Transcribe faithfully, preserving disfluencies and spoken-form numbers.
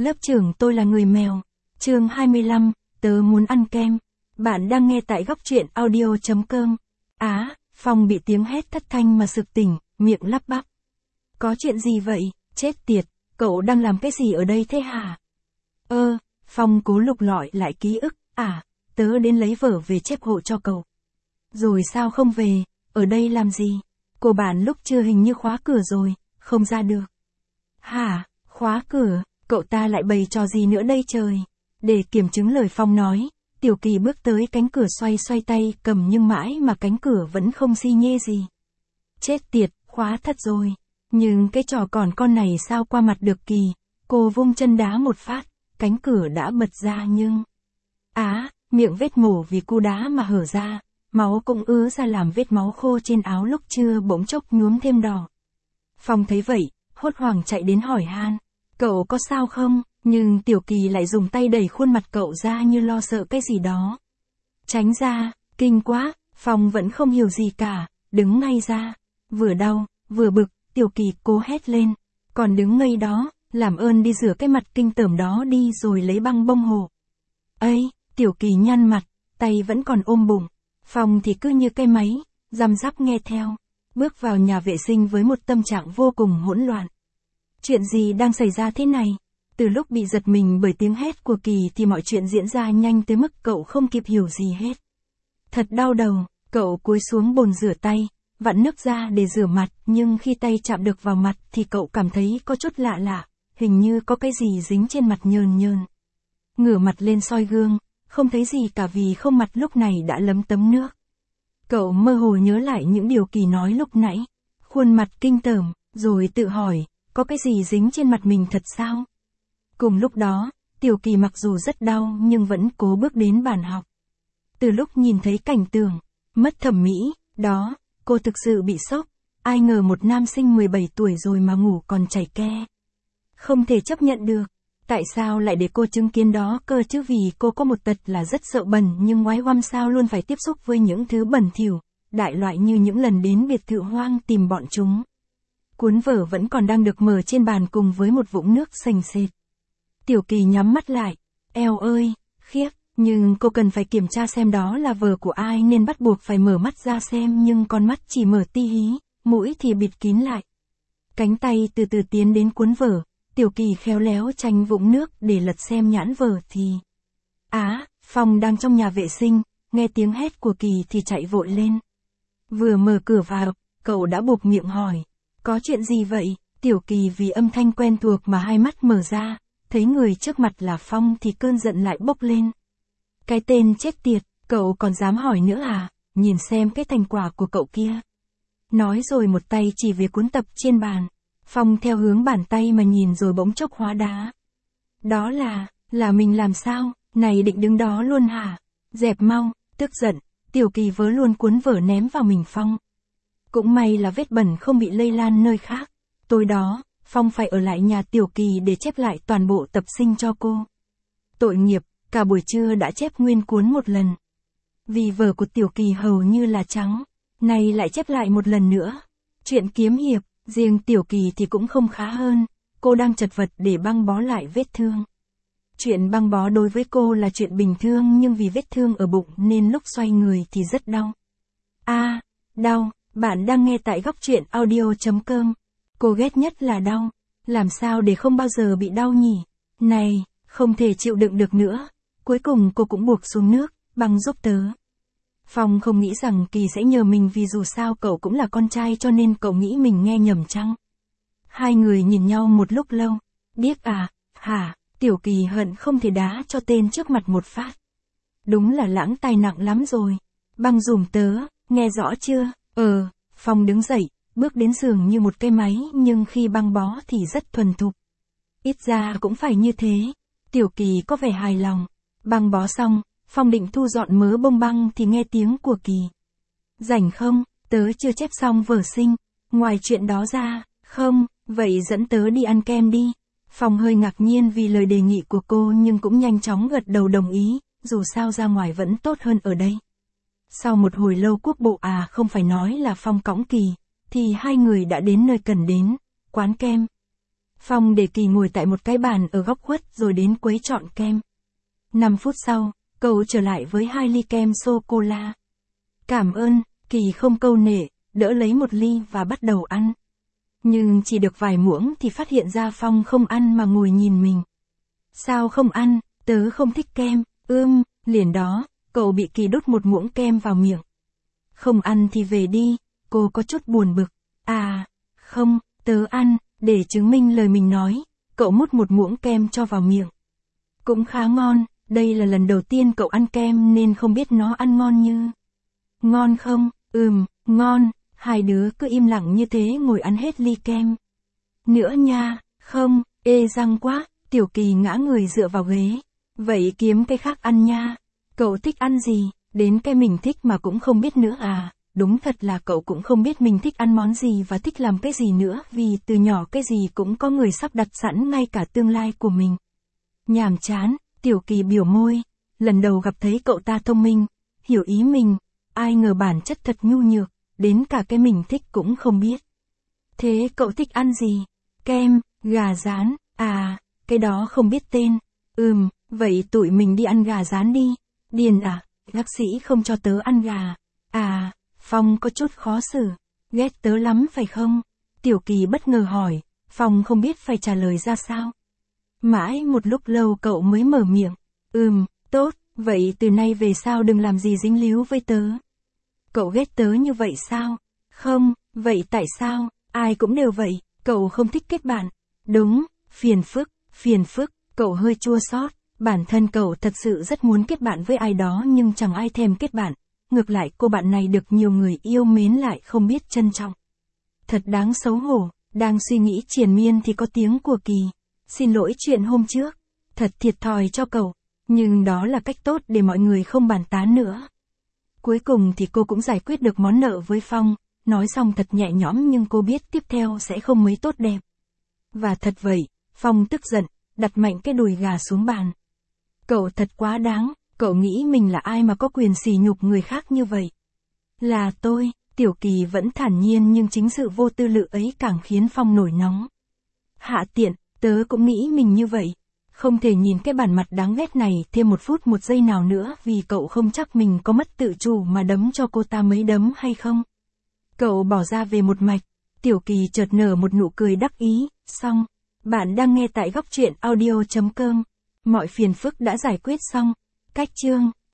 Lớp trưởng tôi là người mèo. Chương hai mươi lăm, tớ muốn ăn kem. Bạn đang nghe tại góc truyện audio chấm com. Á, Phong bị tiếng hét thất thanh mà sực tỉnh, miệng lắp bắp. Có chuyện gì vậy, chết tiệt, cậu đang làm cái gì ở đây thế hả? Ơ, Phong cố lục lọi lại ký ức, à, tớ đến lấy vở về chép hộ cho cậu. Rồi sao không về, ở đây làm gì? Cô bạn lúc trưa hình như khóa cửa rồi, không ra được. Hả, khóa cửa, cậu ta lại bày trò gì nữa đây trời? Để kiểm chứng lời Phong nói, Tiểu Kỳ bước tới cánh cửa xoay xoay tay cầm nhưng mãi mà cánh cửa vẫn không xi nhê gì. Chết tiệt, khóa thật rồi. Nhưng cái trò còn con này sao qua mặt được Kỳ, cô vung chân đá một phát, cánh cửa đã bật ra nhưng... Á, miệng vết mổ vì cú đá mà hở ra, máu cũng ứa ra làm vết máu khô trên áo lúc trưa bỗng chốc nhuốm thêm đỏ. Phong thấy vậy, hốt hoảng chạy đến hỏi han, cậu có sao không? Nhưng Tiểu Kỳ lại dùng tay đẩy khuôn mặt cậu ra như lo sợ cái gì đó. Tránh ra, kinh quá, Phong vẫn không hiểu gì cả, đứng ngay ra. Vừa đau, vừa bực, Tiểu Kỳ cố hét lên. Còn đứng ngây đó, làm ơn đi rửa cái mặt kinh tởm đó đi rồi lấy băng bông hộ. Ây, Tiểu Kỳ nhăn mặt, tay vẫn còn ôm bụng. Phong thì cứ như cây máy, răm rắp nghe theo. Bước vào nhà vệ sinh với một tâm trạng vô cùng hỗn loạn. Chuyện gì đang xảy ra thế này? Từ lúc bị giật mình bởi tiếng hét của Kỳ thì mọi chuyện diễn ra nhanh tới mức cậu không kịp hiểu gì hết. Thật đau đầu, cậu cúi xuống bồn rửa tay, vặn nước ra để rửa mặt, nhưng khi tay chạm được vào mặt thì cậu cảm thấy có chút lạ lạ, hình như có cái gì dính trên mặt nhờn nhờn. Ngửa mặt lên soi gương, không thấy gì cả vì không mặt lúc này đã lấm tấm nước. Cậu mơ hồ nhớ lại những điều Kỳ nói lúc nãy, khuôn mặt kinh tởm, rồi tự hỏi, có cái gì dính trên mặt mình thật sao? Cùng lúc đó, Tiểu Kỳ mặc dù rất đau nhưng vẫn cố bước đến bàn học. Từ lúc nhìn thấy cảnh tượng mất thẩm mỹ, đó, cô thực sự bị sốc, ai ngờ một nam sinh mười bảy tuổi rồi mà ngủ còn chảy ke. Không thể chấp nhận được, tại sao lại để cô chứng kiến đó cơ chứ vì cô có một tật là rất sợ bẩn nhưng ngoái hoăm sao luôn phải tiếp xúc với những thứ bẩn thỉu, đại loại như những lần đến biệt thự hoang tìm bọn chúng. Cuốn vở vẫn còn đang được mở trên bàn cùng với một vũng nước sền sệt. Tiểu Kỳ nhắm mắt lại, eo ơi, khiếp, nhưng cô cần phải kiểm tra xem đó là vở của ai nên bắt buộc phải mở mắt ra xem nhưng con mắt chỉ mở ti hí, mũi thì bịt kín lại. Cánh tay từ từ tiến đến cuốn vở, Tiểu Kỳ khéo léo tránh vũng nước để lật xem nhãn vở thì... Á, Phong đang trong nhà vệ sinh, nghe tiếng hét của Kỳ thì chạy vội lên. Vừa mở cửa vào, cậu đã buộc miệng hỏi, có chuyện gì vậy? Tiểu Kỳ vì âm thanh quen thuộc mà hai mắt mở ra. Thấy người trước mặt là Phong thì cơn giận lại bốc lên. Cái tên chết tiệt, cậu còn dám hỏi nữa à, nhìn xem cái thành quả của cậu kia. Nói rồi một tay chỉ về cuốn tập trên bàn. Phong theo hướng bàn tay mà nhìn rồi bỗng chốc hóa đá. Đó là, là mình làm sao, này định đứng đó luôn hả? Dẹp mau, tức giận, Tiểu Kỳ vớ luôn cuốn vở ném vào mình Phong. Cũng may là vết bẩn không bị lây lan nơi khác. Tối đó, Phong phải ở lại nhà Tiểu Kỳ để chép lại toàn bộ tập sinh cho cô. Tội nghiệp, cả buổi trưa đã chép nguyên cuốn một lần. Vì vở của Tiểu Kỳ hầu như là trắng, nay lại chép lại một lần nữa. Chuyện kiếm hiệp, riêng Tiểu Kỳ thì cũng không khá hơn, cô đang chật vật để băng bó lại vết thương. Chuyện băng bó đối với cô là chuyện bình thường nhưng vì vết thương ở bụng nên lúc xoay người thì rất đau. A, à, đau, bạn đang nghe tại góc truyện audio chấm com. Cô ghét nhất là đau, làm sao để không bao giờ bị đau nhỉ? Này, không thể chịu đựng được nữa. Cuối cùng cô cũng buộc xuống nước, băng giúp tớ. Phong không nghĩ rằng Kỳ sẽ nhờ mình vì dù sao cậu cũng là con trai cho nên cậu nghĩ mình nghe nhầm chăng? Hai người nhìn nhau một lúc lâu. Điếc à, hả, Tiểu Kỳ hận không thể đá cho tên trước mặt một phát. Đúng là lãng tai nặng lắm rồi. Băng dùm tớ, nghe rõ chưa? Ờ, Phong đứng dậy. Bước đến giường như một cây máy nhưng khi băng bó thì rất thuần thục. Ít ra cũng phải như thế. Tiểu Kỳ có vẻ hài lòng. Băng bó xong, Phong định thu dọn mớ bông băng thì nghe tiếng của Kỳ. Rảnh không, tớ chưa chép xong vở sinh. Ngoài chuyện đó ra, không, vậy dẫn tớ đi ăn kem đi. Phong hơi ngạc nhiên vì lời đề nghị của cô nhưng cũng nhanh chóng gật đầu đồng ý, dù sao ra ngoài vẫn tốt hơn ở đây. Sau một hồi lâu quốc bộ à không phải nói là Phong cõng Kỳ. Thì hai người đã đến nơi cần đến, quán kem. Phong để Kỳ ngồi tại một cái bàn ở góc khuất rồi đến quấy trọn kem. năm phút sau, cậu trở lại với hai ly kem sô-cô-la. Cảm ơn, Kỳ không câu nệ, đỡ lấy một ly và bắt đầu ăn. Nhưng chỉ được vài muỗng thì phát hiện ra Phong không ăn mà ngồi nhìn mình. Sao không ăn, tớ không thích kem, ưm, liền đó, cậu bị Kỳ đút một muỗng kem vào miệng. Không ăn thì về đi, cô có chút buồn bực. À, không, tớ ăn, để chứng minh lời mình nói, cậu múc một muỗng kem cho vào miệng. Cũng khá ngon, đây là lần đầu tiên cậu ăn kem nên không biết nó ăn ngon như. Ngon không, ừm, ngon, hai đứa cứ im lặng như thế ngồi ăn hết ly kem. Nữa nha, không, ê răng quá, Tiểu Kỳ ngã người dựa vào ghế. Vậy kiếm cái khác ăn nha. Cậu thích ăn gì, đến cái mình thích mà cũng không biết nữa à, đúng thật là cậu cũng không biết mình thích ăn món gì và thích làm cái gì nữa vì từ nhỏ cái gì cũng có người sắp đặt sẵn ngay cả tương lai của mình. Nhàm chán, Tiểu Kỳ biểu môi, lần đầu gặp thấy cậu ta thông minh, hiểu ý mình, ai ngờ bản chất thật nhu nhược, đến cả cái mình thích cũng không biết. Thế cậu thích ăn gì? Kem, gà rán, à, cái đó không biết tên. Ừm, vậy tụi mình đi ăn gà rán đi. Điền à, bác sĩ không cho tớ ăn gà. À, Phong có chút khó xử. Ghét tớ lắm phải không? Tiểu Kỳ bất ngờ hỏi, Phong không biết phải trả lời ra sao. Mãi một lúc lâu cậu mới mở miệng. Ừm, tốt, vậy từ nay về sau đừng làm gì dính líu với tớ. Cậu ghét tớ như vậy sao? Không, vậy tại sao? Ai cũng đều vậy, cậu không thích kết bạn. Đúng, phiền phức, phiền phức, cậu hơi chua xót. Bản thân cậu thật sự rất muốn kết bạn với ai đó nhưng chẳng ai thèm kết bạn. Ngược lại cô bạn này được nhiều người yêu mến lại không biết trân trọng. Thật đáng xấu hổ, đang suy nghĩ triền miên thì có tiếng của Kỳ. Xin lỗi chuyện hôm trước, thật thiệt thòi cho cậu, nhưng đó là cách tốt để mọi người không bàn tán nữa. Cuối cùng thì cô cũng giải quyết được món nợ với Phong, nói xong thật nhẹ nhõm nhưng cô biết tiếp theo sẽ không mấy tốt đẹp. Và thật vậy, Phong tức giận, đặt mạnh cái đùi gà xuống bàn. Cậu thật quá đáng, cậu nghĩ mình là ai mà có quyền sỉ nhục người khác như vậy? Là tôi, Tiểu Kỳ vẫn thản nhiên nhưng chính sự vô tư lự ấy càng khiến Phong nổi nóng. Hạ tiện, tớ cũng nghĩ mình như vậy. Không thể nhìn cái bản mặt đáng ghét này thêm một phút một giây nào nữa vì cậu không chắc mình có mất tự chủ mà đấm cho cô ta mấy đấm hay không. Cậu bỏ ra về một mạch, Tiểu Kỳ chợt nở một nụ cười đắc ý, xong. Bạn đang nghe tại góc truyện audio chấm com. Mọi phiền phức đã giải quyết xong. Cách chương.